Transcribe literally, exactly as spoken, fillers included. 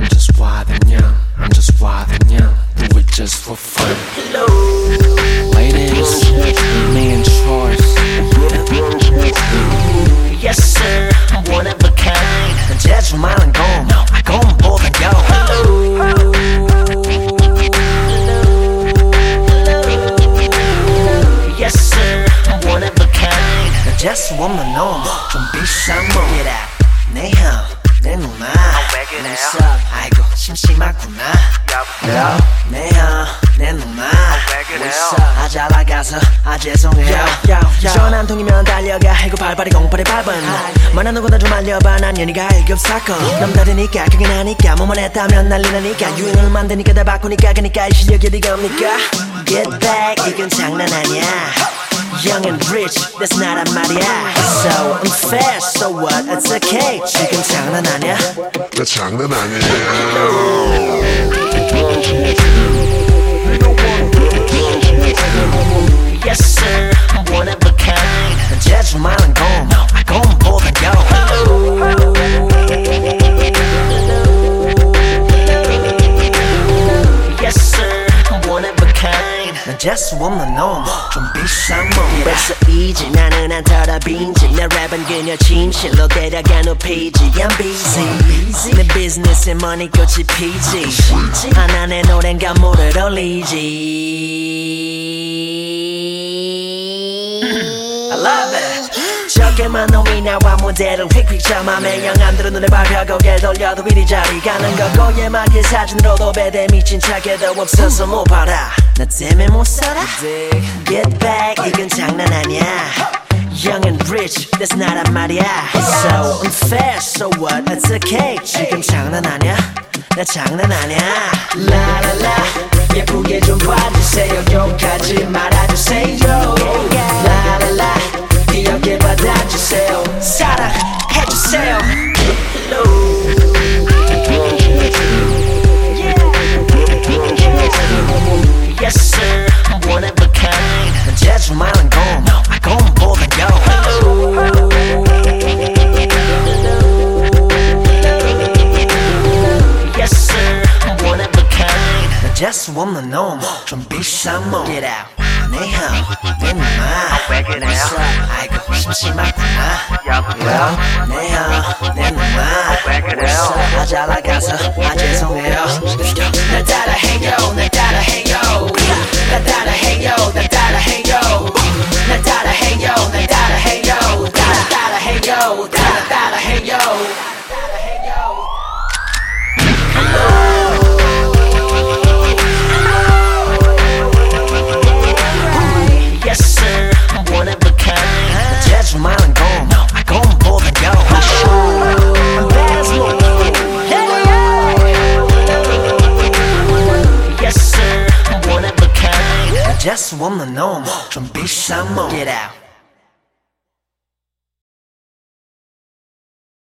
I'm just wild and young, I'm just wild and young. Do it just for fun. Hello, ladies, me and Choice. yes sir, I'm one of a kind. 제주 많은 곰, 곰보다 요. Yes sir, I'm one of a kind. 재수 없는 놈, 좀 비싼 몸. 내 형, 내 누나. What's up? 아이고 심심하구나. Hello, 내 형, 내 누나. What's up? 아 잘 나가서 아 죄송해요. 전화 한 통이면 달려가 해고 발발이 공팔이 밟은 만나는 거다 좀 알려봐 난 연희가 일급 사건. 남다르니까 그게 나니까 뭐만 했다면 난리나니까 유행을 만드니까 다 바꾸니까 그니까 이 실력이 어디가 옵니까. Get back 이건 장난 아니야. Young and rich, that's not a 말이야. So I'm fast, so what? It's okay. 지금 장난 아니야. 나 장난 아니야. Yes sir, I'm one of a kind. 제주 많은 곰, 곰보다 요. Yes sir, I'm one of a kind. 난 재수 없는 놈, 좀 비싼 몸. 벌써 이지 나는 안 털어 빈지. 내 랩은 그녀 침실로 데려가 눕히지. I'm busy. 내 비즈니스에 머니 꽃이 피지. 하나 내 노래는 감모를 올리지. I love it. 저게만 놈이 나와 무대를 휙휙 참아. 매형 안 들은 눈에 밟혀 고개 돌려도 이리 저리 가는 거고 예막의 사진으로도 배대 미친 척해도 없어서 못 봐라. 나 때문에 못 살아. Get back 이건 장난 아니야. Young and rich, that's not a 말이야. So I'm fast, so what? It's okay. 지금 장난 아니야. 나 장난 아니야. 라라라 예쁘게 좀 봐주세요. 욕하지 말아주세요. 라라라 귀엽게 받아주세요. 사랑해주세요. Yes sir, I'm one of a kind. 제주 많은 곰, 곰보다 요. Yes sir, I'm one of a kind. 재수 없는 놈, 좀 비싼 몸. Get out. 내 형, 내 누나. What's up? 아이고 심심하구나. Hello, 내 형, 내 누나. What's up? 아 잘 나가서 아 죄송해요. 날 따라해요, 날 따라해요. 날 따라해요, 날 따라해요. 날 따라해요, 날 따라해요. 따라 따라해요, 따라 따라해요. Yes sir, I'm one of a kind. 제주 많은 곰, 곰보다 요. I'm bad as fuck. Yes sir, I'm one of a kind. 재수 없는 놈, 좀 비싼 몸. Get out.